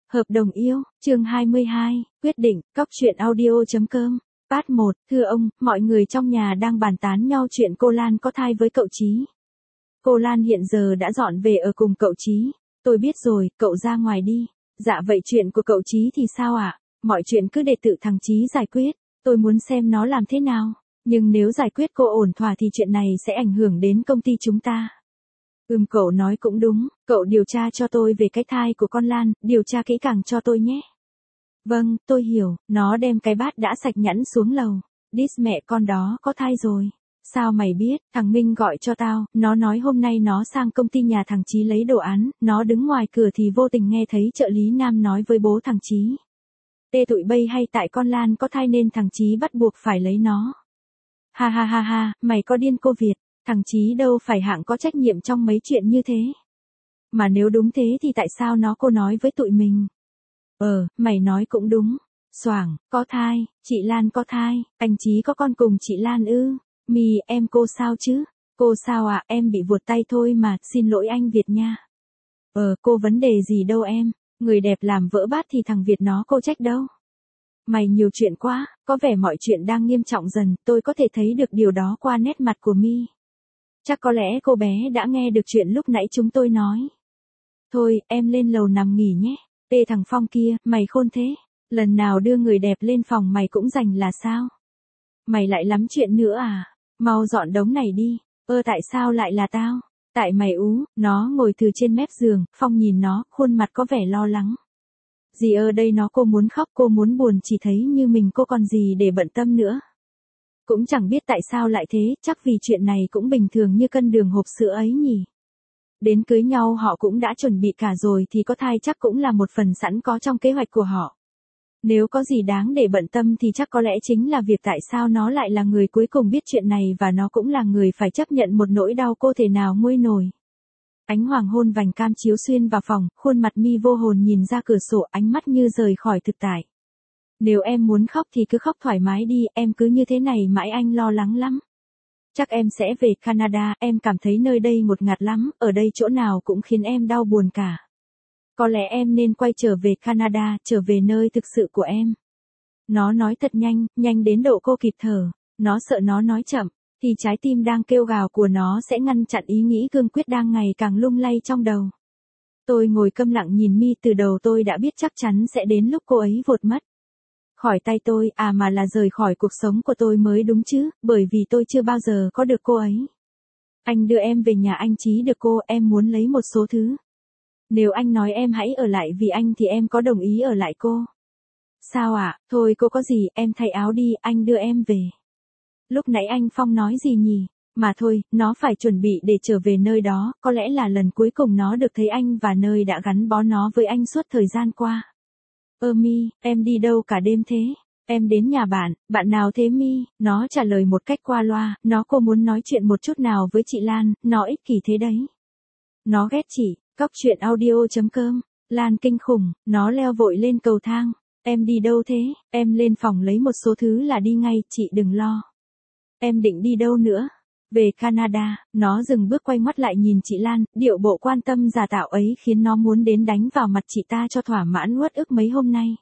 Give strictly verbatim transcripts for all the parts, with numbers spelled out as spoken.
Hợp đồng yêu, chương hai mươi hai, quyết định, cóc truyện audio.com. Part một, thưa ông, mọi người trong nhà đang bàn tán nhau chuyện cô Lan có thai với cậu Chí. Cô Lan hiện giờ đã dọn về ở cùng cậu Chí. Tôi biết rồi, cậu ra ngoài đi. Dạ vậy chuyện của cậu Chí thì sao ạ? À? Mọi chuyện cứ để tự thằng Chí giải quyết. Tôi muốn xem nó làm thế nào. Nhưng nếu giải quyết cô ổn thỏa thì chuyện này sẽ ảnh hưởng đến công ty chúng ta. Ừm cậu nói cũng đúng, cậu điều tra cho tôi về cái thai của con Lan, điều tra kỹ càng cho tôi nhé. Vâng, tôi hiểu, nó đem cái bát đã sạch nhẵn xuống lầu. Đít mẹ con đó có thai rồi. Sao mày biết, thằng Minh gọi cho tao, nó nói hôm nay nó sang công ty nhà thằng Chí lấy đồ án, nó đứng ngoài cửa thì vô tình nghe thấy trợ lý Nam nói với bố thằng Chí. Tê tụi bay hay tại con Lan có thai nên thằng Chí bắt buộc phải lấy nó. Ha ha ha ha, mày có điên cô Việt. Thằng Chí đâu phải hạng có trách nhiệm trong mấy chuyện như thế. Mà nếu đúng thế thì tại sao nó cô nói với tụi mình? Ờ, mày nói cũng đúng. Xoảng, có thai, chị Lan có thai, anh Chí có con cùng chị Lan ư? Mì, em cô sao chứ? Cô sao ạ, à? Em bị vuột tay thôi mà, xin lỗi anh Việt nha. Ờ, cô vấn đề gì đâu em, người đẹp làm vỡ bát thì thằng Việt nó cô trách đâu. Mày nhiều chuyện quá, có vẻ mọi chuyện đang nghiêm trọng dần, tôi có thể thấy được điều đó qua nét mặt của Mi. Chắc có lẽ cô bé đã nghe được chuyện lúc nãy chúng tôi nói. Thôi, em lên lầu nằm nghỉ nhé. Tê thằng Phong kia, mày khôn thế. Lần nào đưa người đẹp lên phòng mày cũng giành là sao? Mày lại lắm chuyện nữa à? Mau dọn đống này đi. Ơ tại sao lại là tao? Tại mày ú, nó ngồi từ trên mép giường, Phong nhìn nó, khuôn mặt có vẻ lo lắng. Gì ơ đây nó cô muốn khóc cô muốn buồn chỉ thấy như mình cô còn gì để bận tâm nữa. Cũng chẳng biết tại sao lại thế, chắc vì chuyện này cũng bình thường như cân đường hộp sữa ấy nhỉ. Đến cưới nhau họ cũng đã chuẩn bị cả rồi thì có thai chắc cũng là một phần sẵn có trong kế hoạch của họ. Nếu có gì đáng để bận tâm thì chắc có lẽ chính là việc tại sao nó lại là người cuối cùng biết chuyện này và nó cũng là người phải chấp nhận một nỗi đau cô thể nào nguôi nổi. Ánh hoàng hôn vành cam chiếu xuyên vào phòng, khuôn mặt Mi vô hồn nhìn ra cửa sổ ánh mắt như rời khỏi thực tại. Nếu em muốn khóc thì cứ khóc thoải mái đi, em cứ như thế này mãi anh lo lắng lắm. Chắc em sẽ về Canada, em cảm thấy nơi đây ngột ngạt lắm, ở đây chỗ nào cũng khiến em đau buồn cả. Có lẽ em nên quay trở về Canada, trở về nơi thực sự của em. Nó nói thật nhanh, nhanh đến độ cô kịp thở, nó sợ nó nói chậm, thì trái tim đang kêu gào của nó sẽ ngăn chặn ý nghĩ cương quyết đang ngày càng lung lay trong đầu. Tôi ngồi câm lặng nhìn Mi từ đầu tôi đã biết chắc chắn sẽ đến lúc cô ấy vụt mất. Khỏi tay tôi, à mà là rời khỏi cuộc sống của tôi mới đúng chứ, bởi vì tôi chưa bao giờ có được cô ấy. Anh đưa em về nhà anh Chí được cô, em muốn lấy một số thứ. Nếu anh nói em hãy ở lại vì anh thì em có đồng ý ở lại cô? Sao ạ, à? Thôi cô có gì, em thay áo đi, anh đưa em về. Lúc nãy anh Phong nói gì nhỉ? Mà thôi, nó phải chuẩn bị để trở về nơi đó, có lẽ là lần cuối cùng nó được thấy anh và nơi đã gắn bó nó với anh suốt thời gian qua. Ơ Mi, em đi đâu cả đêm thế? Em đến nhà bạn, bạn nào thế Mi? Nó trả lời một cách qua loa, nó cô muốn nói chuyện một chút nào với chị Lan, nó ích kỷ thế đấy. Nó ghét chị, cóc truyện audio.com, Lan kinh khủng, nó leo vội lên cầu thang. Em đi đâu thế? Em lên phòng lấy một số thứ là đi ngay, chị đừng lo. Em định đi đâu nữa? Về Canada, nó dừng bước quay mắt lại nhìn chị Lan, điệu bộ quan tâm giả tạo ấy khiến nó muốn đến đánh vào mặt chị ta cho thỏa mãn uất ức mấy hôm nay.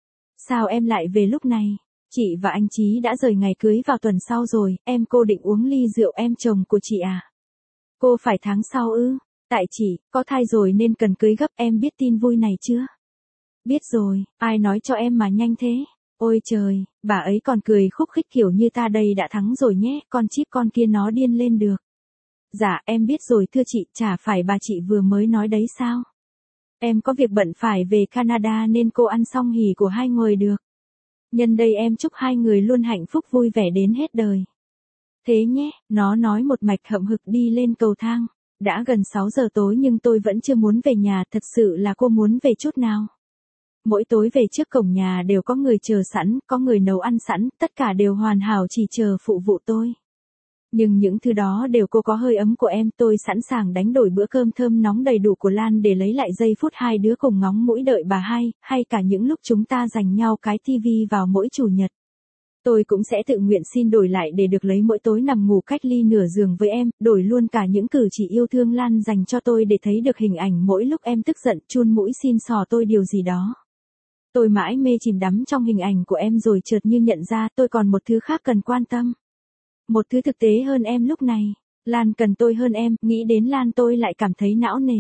Sao em lại về lúc này? Chị và anh Chí đã rời ngày cưới vào tuần sau rồi, em cô định uống ly rượu em chồng của chị à? Cô phải tháng sau ư? Tại chị, có thai rồi nên cần cưới gấp, em biết tin vui này chưa? Biết rồi, ai nói cho em mà nhanh thế? Ôi trời, bà ấy còn cười khúc khích kiểu như ta đây đã thắng rồi nhé, con chip con kia nó điên lên được. Dạ, em biết rồi thưa chị, chả phải bà chị vừa mới nói đấy sao? Em có việc bận phải về Canada nên cô ăn xong hỉ của hai người được. Nhân đây em chúc hai người luôn hạnh phúc vui vẻ đến hết đời. Thế nhé, nó nói một mạch hậm hực đi lên cầu thang. Đã gần sáu giờ tối nhưng tôi vẫn chưa muốn về nhà, thật sự là cô muốn về chút nào. Mỗi tối về trước cổng nhà đều có người chờ sẵn, có người nấu ăn sẵn, tất cả đều hoàn hảo chỉ chờ phụ vụ tôi. Nhưng những thứ đó đều cô có hơi ấm của em, tôi sẵn sàng đánh đổi bữa cơm thơm nóng đầy đủ của Lan để lấy lại giây phút hai đứa cùng ngóng mũi đợi bà hai, hay cả những lúc chúng ta giành nhau cái tivi vào mỗi chủ nhật. Tôi cũng sẽ tự nguyện xin đổi lại để được lấy mỗi tối nằm ngủ cách ly nửa giường với em, đổi luôn cả những cử chỉ yêu thương Lan dành cho tôi để thấy được hình ảnh mỗi lúc em tức giận chun mũi xin xò tôi điều gì đó. Tôi mãi mê chìm đắm trong hình ảnh của em rồi chợt như nhận ra tôi còn một thứ khác cần quan tâm. Một thứ thực tế hơn em lúc này. Lan cần tôi hơn em, nghĩ đến Lan tôi lại cảm thấy não nề.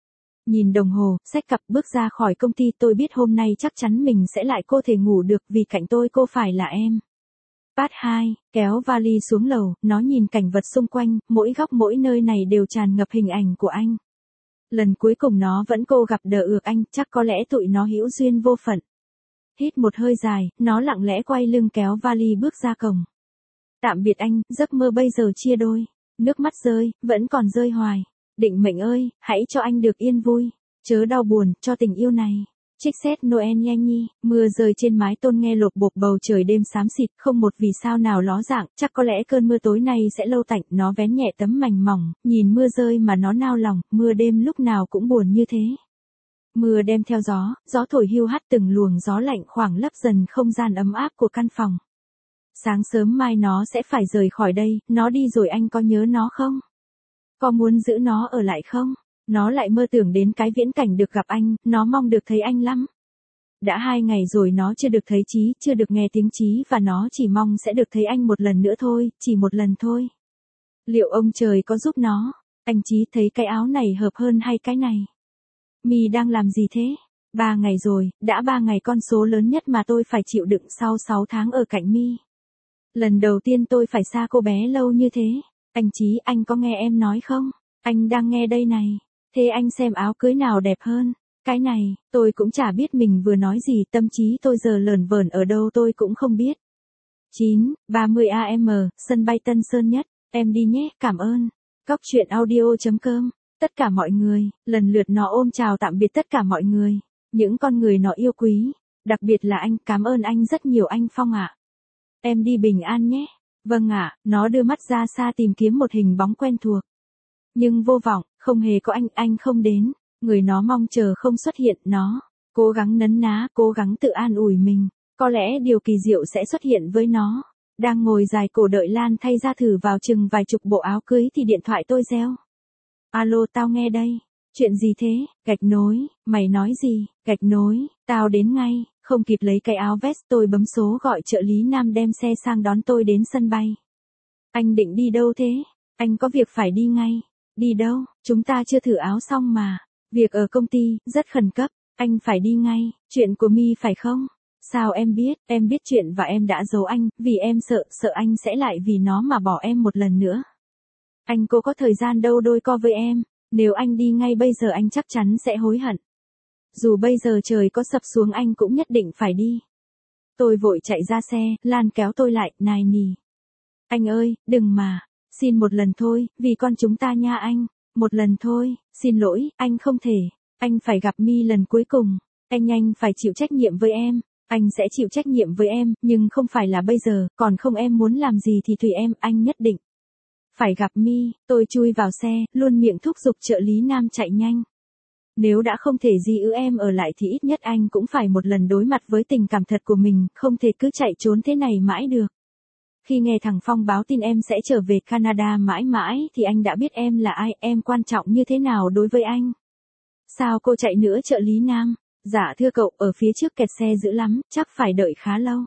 Nhìn đồng hồ, xách cặp bước ra khỏi công ty, tôi biết hôm nay chắc chắn mình sẽ lại cô thể ngủ được vì cạnh tôi cô phải là em. Part hai, kéo vali xuống lầu, nó nhìn cảnh vật xung quanh, mỗi góc mỗi nơi này đều tràn ngập hình ảnh của anh. Lần cuối cùng nó vẫn cô gặp đờ ược anh, chắc có lẽ tụi nó hữu duyên vô phận. Hít một hơi dài, nó lặng lẽ quay lưng kéo vali bước ra cổng. Tạm biệt anh, giấc mơ bây giờ chia đôi. Nước mắt rơi, vẫn còn rơi hoài. Định mệnh ơi, hãy cho anh được yên vui. Chớ đau buồn, cho tình yêu này. Trích xét Noel nhanh nhi, mưa rơi trên mái tôn nghe lộp bộp bầu trời đêm xám xịt, không một vì sao nào ló dạng, chắc có lẽ cơn mưa tối nay sẽ lâu tạnh, nó vén nhẹ tấm mành mỏng, nhìn mưa rơi mà nó nao lòng, mưa đêm lúc nào cũng buồn như thế. Mưa đem theo gió, gió thổi hiu hắt từng luồng gió lạnh khoảng lấp dần không gian ấm áp của căn phòng. Sáng sớm mai nó sẽ phải rời khỏi đây, nó đi rồi anh có nhớ nó không? Có muốn giữ nó ở lại không? Nó lại mơ tưởng đến cái viễn cảnh được gặp anh, nó mong được thấy anh lắm. Đã hai ngày rồi nó chưa được thấy Chí, chưa được nghe tiếng Chí và nó chỉ mong sẽ được thấy anh một lần nữa thôi, chỉ một lần thôi. Liệu ông trời có giúp nó? Anh Chí thấy cái áo này hợp hơn hay cái này? My đang làm gì thế? Ba ngày rồi, đã ba ngày con số lớn nhất mà tôi phải chịu đựng sau sáu tháng ở cạnh My. Lần đầu tiên tôi phải xa cô bé lâu như thế. Anh Chí, anh có nghe em nói không? Anh đang nghe đây này. Thế anh xem áo cưới nào đẹp hơn? Cái này, tôi cũng chả biết mình vừa nói gì, tâm trí tôi giờ lởn vởn ở đâu tôi cũng không biết. chín, ba mươi a em, sân bay Tân Sơn Nhất, em đi nhé, cảm ơn. Góc truyện audio chấm com, tất cả mọi người, lần lượt nó ôm chào tạm biệt tất cả mọi người, những con người nó yêu quý, đặc biệt là anh, cảm ơn anh rất nhiều anh Phong ạ. Em đi bình an nhé. Vâng ạ, nó đưa mắt ra xa tìm kiếm một hình bóng quen thuộc. Nhưng vô vọng, không hề có anh, anh không đến, người nó mong chờ không xuất hiện, nó cố gắng nấn ná, cố gắng tự an ủi mình, có lẽ điều kỳ diệu sẽ xuất hiện với nó. Đang ngồi dài cổ đợi Lan thay ra thử vào chừng vài chục bộ áo cưới thì điện thoại tôi reo. Alo, tao nghe đây. Chuyện gì thế? Gạch nối, mày nói gì? Gạch nối, tao đến ngay. Không kịp lấy cái áo vest tôi bấm số gọi trợ lý Nam đem xe sang đón tôi đến sân bay. Anh định đi đâu thế? Anh có việc phải đi ngay. Đi đâu? Chúng ta chưa thử áo xong mà. Việc ở công ty, rất khẩn cấp. Anh phải đi ngay. Chuyện của My phải không? Sao em biết? Em biết chuyện và em đã giấu anh, vì em sợ, sợ anh sẽ lại vì nó mà bỏ em một lần nữa. Anh cô có thời gian đâu đôi co với em. Nếu anh đi ngay bây giờ anh chắc chắn sẽ hối hận. Dù bây giờ trời có sập xuống anh cũng nhất định phải đi. Tôi vội chạy ra xe, Lan kéo tôi lại, nài nỉ. Anh ơi, đừng mà. Xin một lần thôi, vì con chúng ta nha anh. Một lần thôi, xin lỗi, anh không thể. Anh phải gặp My lần cuối cùng. Anh nhanh phải chịu trách nhiệm với em. Anh sẽ chịu trách nhiệm với em, nhưng không phải là bây giờ, còn không em muốn làm gì thì tùy em, anh nhất định phải gặp My. Tôi chui vào xe, luôn miệng thúc giục trợ lý Nam chạy nhanh. Nếu đã không thể gì ư em ở lại thì ít nhất anh cũng phải một lần đối mặt với tình cảm thật của mình, không thể cứ chạy trốn thế này mãi được. Khi nghe thằng Phong báo tin em sẽ trở về Canada mãi mãi thì anh đã biết em là ai, em quan trọng như thế nào đối với anh. Sao cô chạy nữa trợ lý Nam? Dạ thưa cậu, ở phía trước kẹt xe dữ lắm, chắc phải đợi khá lâu.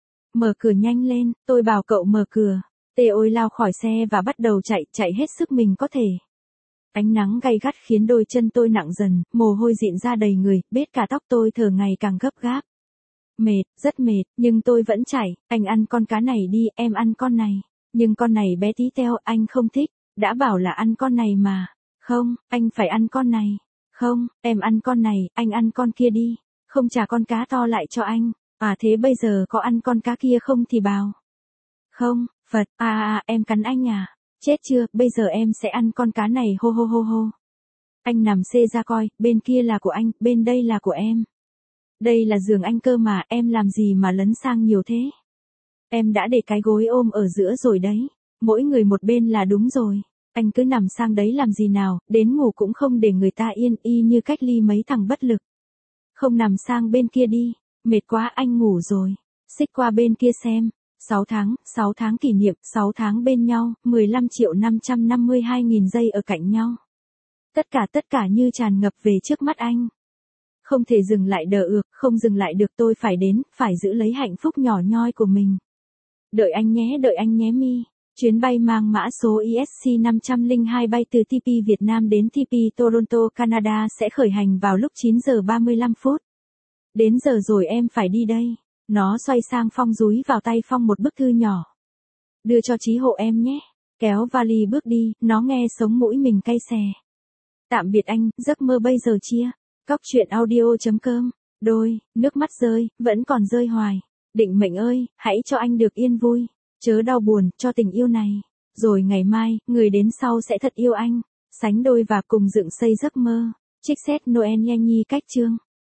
Mở cửa nhanh lên, tôi bảo cậu mở cửa. Tê ôi lao khỏi xe và bắt đầu chạy, chạy hết sức mình có thể. Ánh nắng gay gắt khiến đôi chân tôi nặng dần, mồ hôi dịn ra đầy người, bết cả tóc tôi thở ngày càng gấp gáp. Mệt, rất mệt, nhưng tôi vẫn chạy, anh ăn con cá này đi, em ăn con này. Nhưng con này bé tí teo, anh không thích, đã bảo là ăn con này mà. Không, anh phải ăn con này. Không, em ăn con này, anh ăn con kia đi. Không trả con cá to lại cho anh. À thế bây giờ có ăn con cá kia không thì bảo. Không, Phật, à à, em cắn anh à. Chết chưa, bây giờ em sẽ ăn con cá này hô hô hô hô. Anh nằm xê ra coi, bên kia là của anh, bên đây là của em. Đây là giường anh cơ mà, em làm gì mà lấn sang nhiều thế? Em đã để cái gối ôm ở giữa rồi đấy. Mỗi người một bên là đúng rồi. Anh cứ nằm sang đấy làm gì nào, đến ngủ cũng không để người ta yên, y như cách ly mấy thằng bất lực. Không nằm sang bên kia đi, mệt quá anh ngủ rồi. Xích qua bên kia xem. sáu tháng, sáu tháng kỷ niệm, sáu tháng bên nhau, mười lăm triệu năm trăm năm mươi hai nghìn giây ở cạnh nhau. Tất cả tất cả như tràn ngập về trước mắt anh. Không thể dừng lại đờ ược, không dừng lại được, tôi phải đến, phải giữ lấy hạnh phúc nhỏ nhoi của mình. Đợi anh nhé, đợi anh nhé mi. Chuyến bay mang mã số E S C năm không hai bay từ T P Việt Nam đến T P Toronto, Canada sẽ khởi hành vào lúc chín giờ ba mươi lăm phút. Đến giờ rồi, em phải đi đây. Nó xoay sang Phong, dúi vào tay Phong một bức thư nhỏ. Đưa cho Chí Hộ em nhé. Kéo vali bước đi, nó nghe sống mũi mình cay xè. Tạm biệt anh, giấc mơ bây giờ chia. Cóc truyện audio chấm com. Đôi, nước mắt rơi, vẫn còn rơi hoài. Định mệnh ơi, hãy cho anh được yên vui. Chớ đau buồn, cho tình yêu này. Rồi ngày mai, người đến sau sẽ thật yêu anh. Sánh đôi và cùng dựng xây giấc mơ. Trích xét Noel Nha Nhi cách chương.